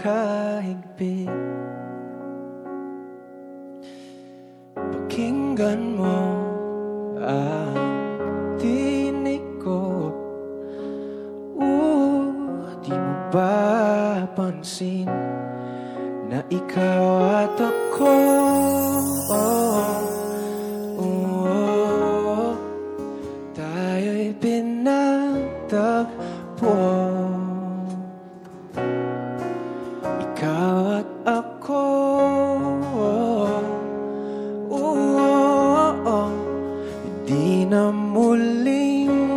makahigpit. Pakinggan mo ang tinig ko. Di mo ba pansin na ikaw at ako? Tayo'y pinagtagpo. Ikaw at ako, hindi na muling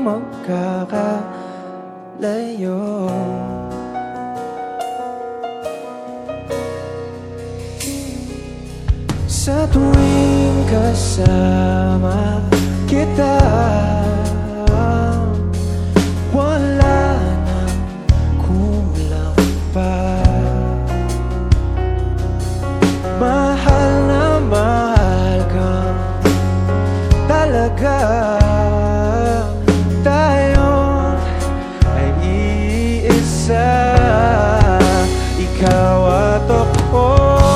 magkakalayo. Sa tuwing kasama kita, wala nang kulang pa. Mahal na mahal kang talaga. Tayo ay iisa, ikaw at ako.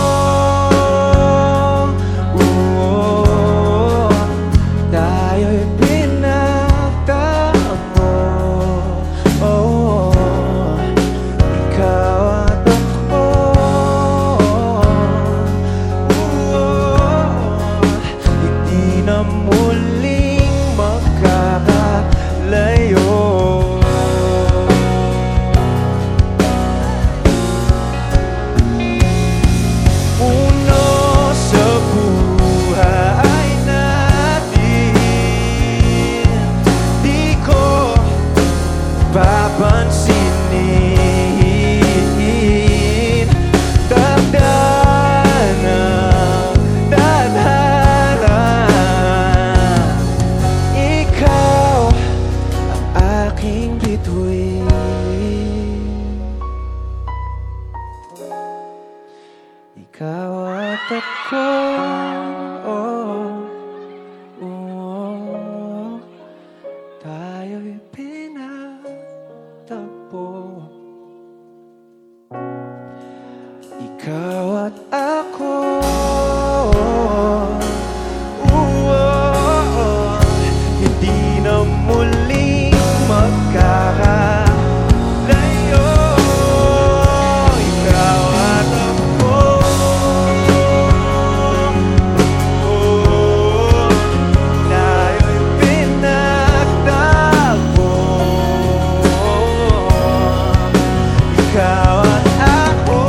Tayo'y pinagtagpo. Ikaw at ako. Hindi na muling magkakalayo. Papansinin, dadana. Ikaw ang aking bituin. Ikaw at ako, tayo'y pinagtagpo. Ikaw at ako, hindi na muling magkakalayo. Ikaw at ako, tayo'y pinagtagpo. Ikaw at ako,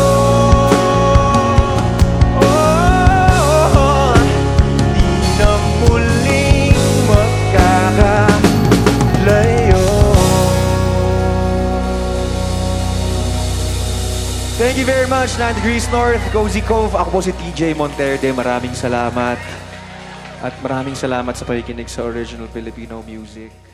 di na muling magkakalayo. Thank you very much, 9 Degrees North, Cozy Cove. Ako po si TJ Monterde. Maraming salamat. At maraming salamat sa pakikinig sa original Filipino music.